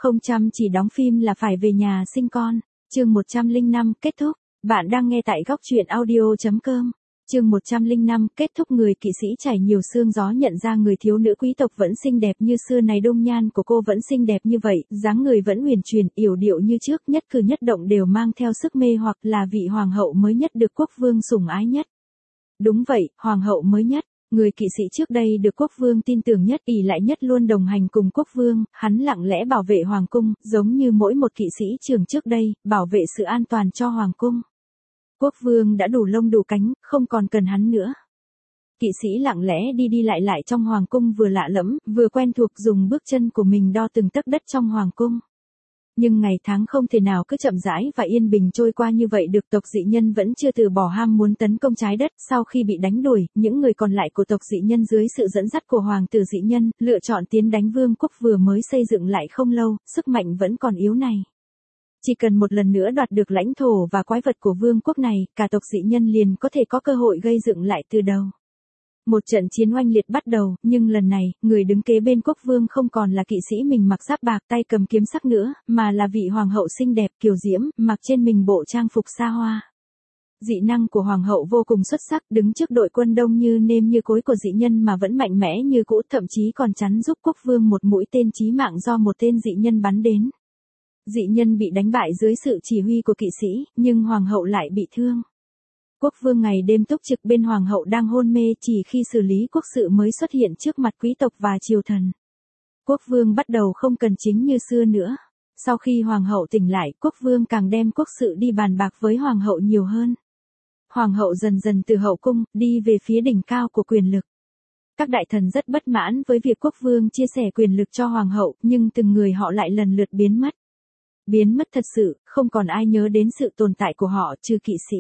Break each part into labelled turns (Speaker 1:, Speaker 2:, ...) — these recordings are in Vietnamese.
Speaker 1: Không chăm chỉ đóng phim là phải về nhà sinh con. Chương 105 kết thúc. Bạn đang nghe tại góc truyện audio.com. Chương 105 kết thúc. Người kỵ sĩ trải nhiều sương gió nhận ra người thiếu nữ quý tộc vẫn xinh đẹp như xưa này. Dung nhan của cô vẫn xinh đẹp như vậy, dáng người vẫn huyền chuyển, yểu điệu như trước, nhất cử nhất động đều mang theo sức mê hoặc, là vị hoàng hậu mới nhất được quốc vương sủng ái nhất. Đúng vậy, hoàng hậu mới nhất. Người kỵ sĩ trước đây được quốc vương tin tưởng nhất, ỷ lại nhất, luôn đồng hành cùng quốc vương, hắn lặng lẽ bảo vệ hoàng cung, giống như mỗi một kỵ sĩ trưởng trước đây, bảo vệ sự an toàn cho hoàng cung. Quốc vương đã đủ lông đủ cánh, không còn cần hắn nữa. Kỵ sĩ lặng lẽ đi đi lại lại trong hoàng cung, vừa lạ lẫm, vừa quen thuộc, dùng bước chân của mình đo từng tấc đất trong hoàng cung. Nhưng ngày tháng không thể nào cứ chậm rãi và yên bình trôi qua như vậy được. Tộc dị nhân vẫn chưa từ bỏ ham muốn tấn công trái đất. Sau khi bị đánh đuổi, những người còn lại của tộc dị nhân dưới sự dẫn dắt của hoàng tử dị nhân, lựa chọn tiến đánh vương quốc vừa mới xây dựng lại không lâu, sức mạnh vẫn còn yếu này. Chỉ cần một lần nữa đoạt được lãnh thổ và quái vật của vương quốc này, cả tộc dị nhân liền có thể có cơ hội gây dựng lại từ đầu. Một trận chiến oanh liệt bắt đầu, nhưng lần này, người đứng kế bên quốc vương không còn là kỵ sĩ mình mặc giáp bạc tay cầm kiếm sắc nữa, mà là vị hoàng hậu xinh đẹp kiều diễm, mặc trên mình bộ trang phục xa hoa. Dị năng của hoàng hậu vô cùng xuất sắc, đứng trước đội quân đông như nêm như cối của dị nhân mà vẫn mạnh mẽ như cũ, thậm chí còn chắn giúp quốc vương một mũi tên chí mạng do một tên dị nhân bắn đến. Dị nhân bị đánh bại dưới sự chỉ huy của kỵ sĩ, nhưng hoàng hậu lại bị thương. Quốc vương ngày đêm túc trực bên hoàng hậu đang hôn mê, chỉ khi xử lý quốc sự mới xuất hiện trước mặt quý tộc và triều thần. Quốc vương bắt đầu không cần chính như xưa nữa. Sau khi hoàng hậu tỉnh lại, quốc vương càng đem quốc sự đi bàn bạc với hoàng hậu nhiều hơn. Hoàng hậu dần dần từ hậu cung, đi về phía đỉnh cao của quyền lực. Các đại thần rất bất mãn với việc quốc vương chia sẻ quyền lực cho hoàng hậu, nhưng từng người họ lại lần lượt biến mất. Biến mất thật sự, không còn ai nhớ đến sự tồn tại của họ trừ kỵ sĩ.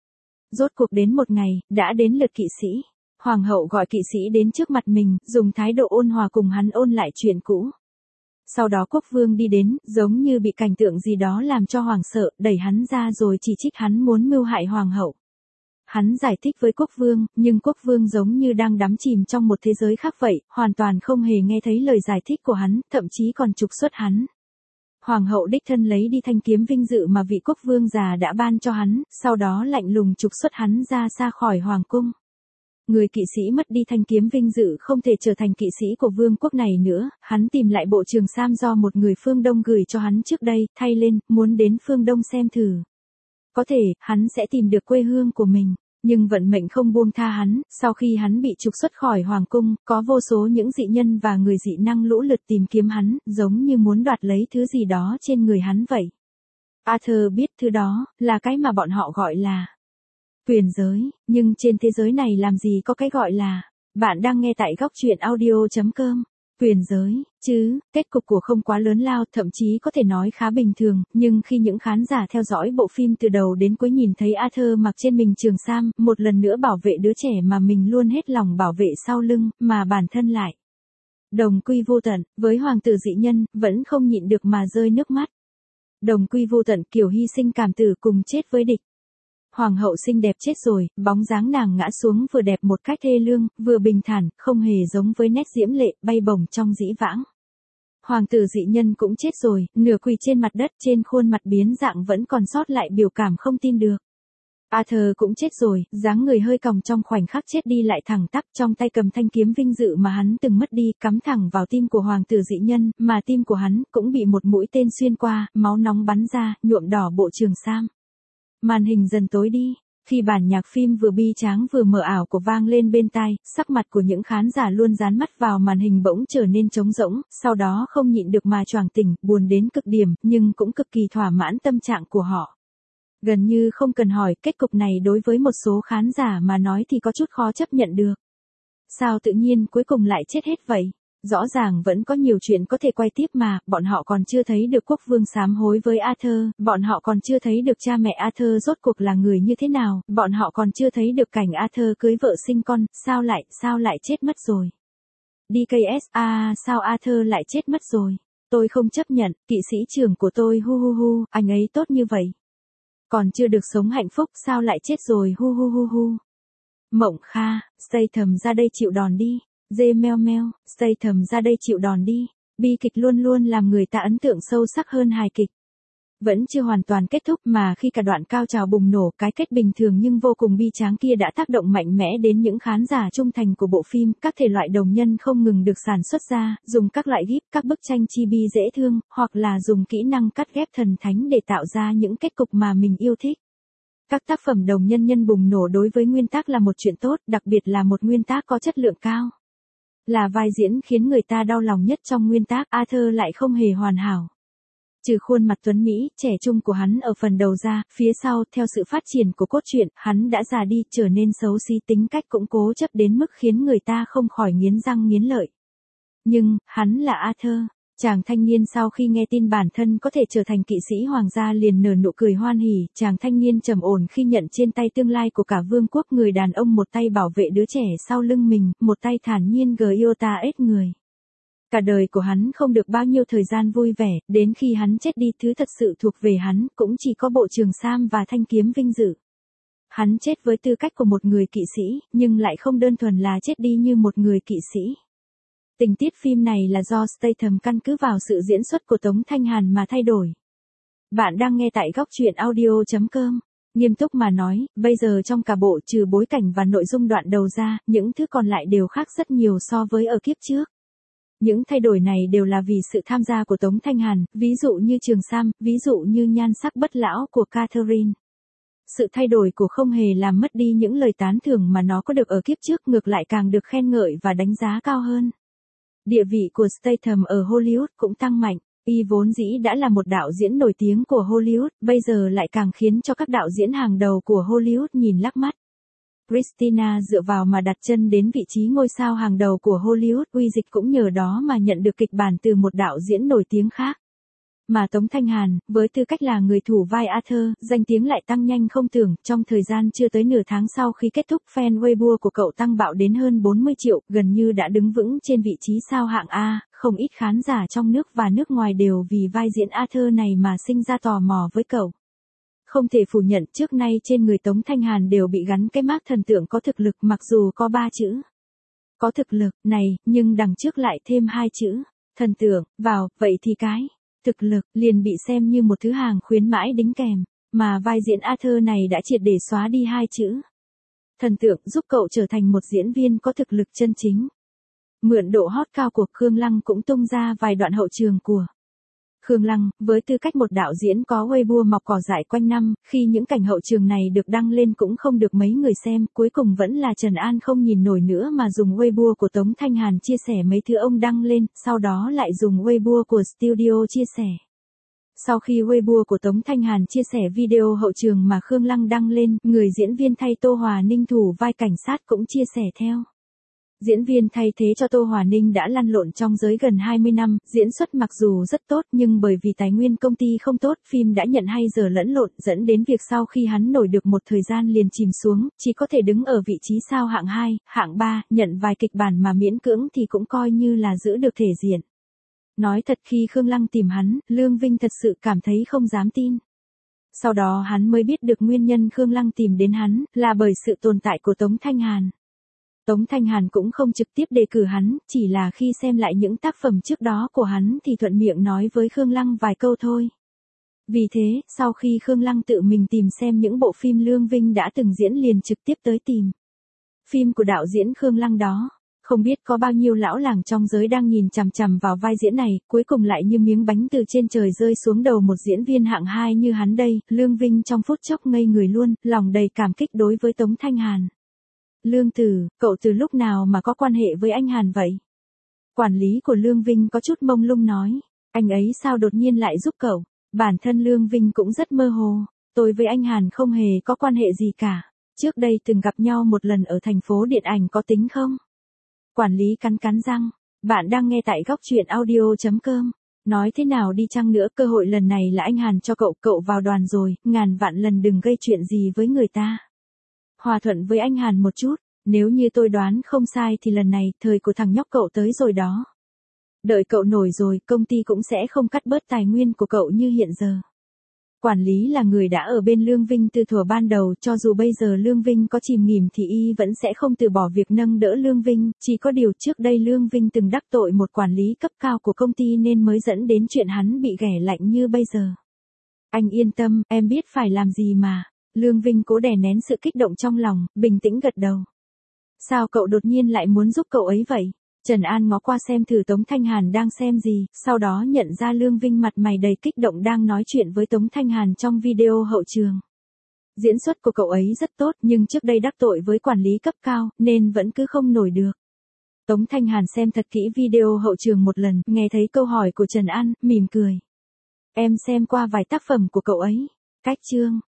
Speaker 1: Rốt cuộc đến một ngày, đã đến lượt kỵ sĩ. Hoàng hậu gọi kỵ sĩ đến trước mặt mình, dùng thái độ ôn hòa cùng hắn ôn lại chuyện cũ. Sau đó quốc vương đi đến, giống như bị cảnh tượng gì đó làm cho hoàng sợ, đẩy hắn ra rồi chỉ trích hắn muốn mưu hại hoàng hậu. Hắn giải thích với quốc vương, nhưng quốc vương giống như đang đắm chìm trong một thế giới khác vậy, hoàn toàn không hề nghe thấy lời giải thích của hắn, thậm chí còn trục xuất hắn. Hoàng hậu đích thân lấy đi thanh kiếm vinh dự mà vị quốc vương già đã ban cho hắn, sau đó lạnh lùng trục xuất hắn ra xa khỏi hoàng cung. Người kỵ sĩ mất đi thanh kiếm vinh dự không thể trở thành kỵ sĩ của vương quốc này nữa, hắn tìm lại bộ trường sam do một người phương Đông gửi cho hắn trước đây, thay lên, muốn đến phương Đông xem thử. Có thể, hắn sẽ tìm được quê hương của mình. Nhưng vận mệnh không buông tha hắn, sau khi hắn bị trục xuất khỏi hoàng cung, có vô số những dị nhân và người dị năng lũ lượt tìm kiếm hắn, giống như muốn đoạt lấy thứ gì đó trên người hắn vậy. Arthur biết thứ đó, là cái mà bọn họ gọi là quyền giới, nhưng trên thế giới này làm gì có cái gọi là. Bạn đang nghe tại góc truyện audio.com. Quyền giới, chứ, kết cục của không quá lớn lao, thậm chí có thể nói khá bình thường, nhưng khi những khán giả theo dõi bộ phim từ đầu đến cuối nhìn thấy Arthur mặc trên mình trường sam, một lần nữa bảo vệ đứa trẻ mà mình luôn hết lòng bảo vệ sau lưng, mà bản thân lại đồng quy vô tận, với hoàng tử dị nhân, vẫn không nhịn được mà rơi nước mắt. Đồng quy vô tận, kiểu hy sinh cảm tử cùng chết với địch. Hoàng hậu xinh đẹp chết rồi, bóng dáng nàng ngã xuống vừa đẹp một cách thê lương, vừa bình thản, không hề giống với nét diễm lệ, bay bổng trong dĩ vãng. Hoàng tử dị nhân cũng chết rồi, nửa quỳ trên mặt đất, trên khuôn mặt biến dạng vẫn còn sót lại biểu cảm không tin được. Arthur cũng chết rồi, dáng người hơi còng trong khoảnh khắc chết đi lại thẳng tắp, trong tay cầm thanh kiếm vinh dự mà hắn từng mất đi, cắm thẳng vào tim của hoàng tử dị nhân, mà tim của hắn cũng bị một mũi tên xuyên qua, máu nóng bắn ra, nhuộm đỏ bộ trường sam. Màn hình dần tối đi, khi bản nhạc phim vừa bi tráng vừa mờ ảo của vang lên bên tai, sắc mặt của những khán giả luôn dán mắt vào màn hình bỗng trở nên trống rỗng, sau đó không nhịn được mà choàng tỉnh, buồn đến cực điểm, nhưng cũng cực kỳ thỏa mãn tâm trạng của họ. Gần như không cần hỏi, kết cục này đối với một số khán giả mà nói thì có chút khó chấp nhận được. Sao tự nhiên cuối cùng lại chết hết vậy? Rõ ràng vẫn có nhiều chuyện có thể quay tiếp mà, bọn họ còn chưa thấy được quốc vương sám hối với Arthur, bọn họ còn chưa thấy được cha mẹ Arthur rốt cuộc là người như thế nào, bọn họ còn chưa thấy được cảnh Arthur cưới vợ sinh con, sao lại chết mất rồi. DKS, sao Arthur lại chết mất rồi. Tôi không chấp nhận, kỵ sĩ trưởng của tôi anh ấy tốt như vậy. Còn chưa được sống hạnh phúc, sao lại chết rồi Mộng Kha, Statham ra đây chịu đòn đi. Dê meo meo, Statham ra đây chịu đòn đi. Bi kịch luôn luôn làm người ta ấn tượng sâu sắc hơn hài kịch. Vẫn chưa hoàn toàn kết thúc mà khi cả đoạn cao trào bùng nổ, cái kết bình thường nhưng vô cùng bi tráng kia đã tác động mạnh mẽ đến những khán giả trung thành của bộ phim. Các thể loại đồng nhân không ngừng được sản xuất ra, dùng các loại gif, các bức tranh chibi dễ thương, hoặc là dùng kỹ năng cắt ghép thần thánh để tạo ra những kết cục mà mình yêu thích. Các tác phẩm đồng nhân bùng nổ đối với nguyên tác là một chuyện tốt, đặc biệt là một nguyên tác có chất lượng cao. Là vai diễn khiến người ta đau lòng nhất trong nguyên tác, Arthur lại không hề hoàn hảo. Trừ khuôn mặt tuấn Mỹ, trẻ trung của hắn ở phần đầu ra, phía sau, theo sự phát triển của cốt truyện, hắn đã già đi, trở nên xấu xí, tính cách cũng cố chấp đến mức khiến người ta không khỏi nghiến răng nghiến lợi. Nhưng, hắn là Arthur. Chàng thanh niên sau khi nghe tin bản thân có thể trở thành kỵ sĩ hoàng gia liền nở nụ cười hoan hỉ. Chàng thanh niên trầm ổn khi nhận trên tay tương lai của cả vương quốc. Người đàn ông một tay bảo vệ đứa trẻ sau lưng mình, một tay thản nhiên Giota ết người. Cả đời của hắn không được bao nhiêu thời gian vui vẻ, đến khi hắn chết đi thứ thật sự thuộc về hắn cũng chỉ có bộ trường sam và thanh kiếm vinh dự. Hắn chết với tư cách của một người kỵ sĩ, nhưng lại không đơn thuần là chết đi như một người kỵ sĩ. Tình tiết phim này là do Statham căn cứ vào sự diễn xuất của Tống Thanh Hàn mà thay đổi. Bạn đang nghe tại góc truyện audio.com. Nghiêm túc mà nói, bây giờ trong cả bộ trừ bối cảnh và nội dung đoạn đầu ra, những thứ còn lại đều khác rất nhiều so với ở kiếp trước. Những thay đổi này đều là vì sự tham gia của Tống Thanh Hàn, ví dụ như Trường Sam, ví dụ như nhan sắc bất lão của Catherine. Sự thay đổi của không hề làm mất đi những lời tán thưởng mà nó có được ở kiếp trước, ngược lại càng được khen ngợi và đánh giá cao hơn. Địa vị của Statham ở Hollywood cũng tăng mạnh. Y vốn dĩ đã là một đạo diễn nổi tiếng của Hollywood, bây giờ lại càng khiến cho các đạo diễn hàng đầu của Hollywood nhìn lắc mắt. Christina dựa vào mà đặt chân đến vị trí ngôi sao hàng đầu của Hollywood, uy dịch cũng nhờ đó mà nhận được kịch bản từ một đạo diễn nổi tiếng khác. Mà Tống Thanh Hàn, với tư cách là người thủ vai Arthur, danh tiếng lại tăng nhanh không tưởng. Trong thời gian chưa tới nửa tháng sau khi kết thúc, fan Weibo của cậu tăng bạo đến hơn 40 triệu, gần như đã đứng vững trên vị trí sao hạng A. Không ít khán giả trong nước và nước ngoài đều vì vai diễn Arthur này mà sinh ra tò mò với cậu. Không thể phủ nhận trước nay trên người Tống Thanh Hàn đều bị gắn cái mác thần tượng có thực lực, mặc dù có 3 chữ. Có thực lực, này, nhưng đằng trước lại thêm 2 chữ. Thần tượng, vào, vậy thì cái thực lực liền bị xem như một thứ hàng khuyến mãi đính kèm, mà vai diễn Arthur này đã triệt để xóa đi 2 chữ. Thần tượng giúp cậu trở thành một diễn viên có thực lực chân chính. Mượn độ hot cao của Khương Lăng cũng tung ra vài đoạn hậu trường của Khương Lăng, với tư cách một đạo diễn có Weibo mọc cỏ dại quanh năm, khi những cảnh hậu trường này được đăng lên cũng không được mấy người xem, cuối cùng vẫn là Trần An không nhìn nổi nữa mà dùng Weibo của Tống Thanh Hàn chia sẻ mấy thứ ông đăng lên, sau đó lại dùng Weibo của studio chia sẻ. Sau khi Weibo của Tống Thanh Hàn chia sẻ video hậu trường mà Khương Lăng đăng lên, người diễn viên thay Tô Hòa Ninh thủ vai cảnh sát cũng chia sẻ theo. Diễn viên thay thế cho Tô Hòa Ninh đã lăn lộn trong giới gần 20 năm, diễn xuất mặc dù rất tốt nhưng bởi vì tài nguyên công ty không tốt, phim đã nhận hay giờ lẫn lộn, dẫn đến việc sau khi hắn nổi được một thời gian liền chìm xuống, chỉ có thể đứng ở vị trí sao hạng 2, hạng 3, nhận vài kịch bản mà miễn cưỡng thì cũng coi như là giữ được thể diện. Nói thật khi Khương Lăng tìm hắn, Lương Vinh thật sự cảm thấy không dám tin. Sau đó hắn mới biết được nguyên nhân Khương Lăng tìm đến hắn, là bởi sự tồn tại của Tống Thanh Hàn. Tống Thanh Hàn cũng không trực tiếp đề cử hắn, chỉ là khi xem lại những tác phẩm trước đó của hắn thì thuận miệng nói với Khương Lăng vài câu thôi. Vì thế, sau khi Khương Lăng tự mình tìm xem những bộ phim Lương Vinh đã từng diễn liền trực tiếp tới tìm phim của đạo diễn Khương Lăng đó. Không biết có bao nhiêu lão làng trong giới đang nhìn chằm chằm vào vai diễn này, cuối cùng lại như miếng bánh từ trên trời rơi xuống đầu một diễn viên hạng 2 như hắn đây. Lương Vinh trong phút chốc ngây người luôn, lòng đầy cảm kích đối với Tống Thanh Hàn. Lương Tử, cậu từ lúc nào mà có quan hệ với anh Hàn vậy? Quản lý của Lương Vinh có chút mông lung nói, anh ấy sao đột nhiên lại giúp cậu? Bản thân Lương Vinh cũng rất mơ hồ, tôi với anh Hàn không hề có quan hệ gì cả. Trước đây từng gặp nhau một lần ở thành phố điện ảnh có tính không? Quản lý cắn cắn răng, bạn đang nghe tại góc truyện audio.com. Nói thế nào đi chăng nữa, cơ hội lần này là anh Hàn cho cậu vào đoàn rồi, ngàn vạn lần đừng gây chuyện gì với người ta. Hòa thuận với anh Hàn một chút, nếu như tôi đoán không sai thì lần này, thời của thằng nhóc cậu tới rồi đó. Đợi cậu nổi rồi, công ty cũng sẽ không cắt bớt tài nguyên của cậu như hiện giờ. Quản lý là người đã ở bên Lương Vinh từ thuở ban đầu, cho dù bây giờ Lương Vinh có chìm nghỉm thì y vẫn sẽ không từ bỏ việc nâng đỡ Lương Vinh, chỉ có điều trước đây Lương Vinh từng đắc tội một quản lý cấp cao của công ty nên mới dẫn đến chuyện hắn bị ghẻ lạnh như bây giờ. Anh yên tâm, em biết phải làm gì mà. Lương Vinh cố đè nén sự kích động trong lòng, bình tĩnh gật đầu. Sao cậu đột nhiên lại muốn giúp cậu ấy vậy? Trần An ngó qua xem thử Tống Thanh Hàn đang xem gì, sau đó nhận ra Lương Vinh mặt mày đầy kích động đang nói chuyện với Tống Thanh Hàn trong video hậu trường. Diễn xuất của cậu ấy rất tốt nhưng trước đây đắc tội với quản lý cấp cao nên vẫn cứ không nổi được. Tống Thanh Hàn xem thật kỹ video hậu trường một lần, nghe thấy câu hỏi của Trần An, mỉm cười. Em xem qua vài tác phẩm của cậu ấy. Cách chương.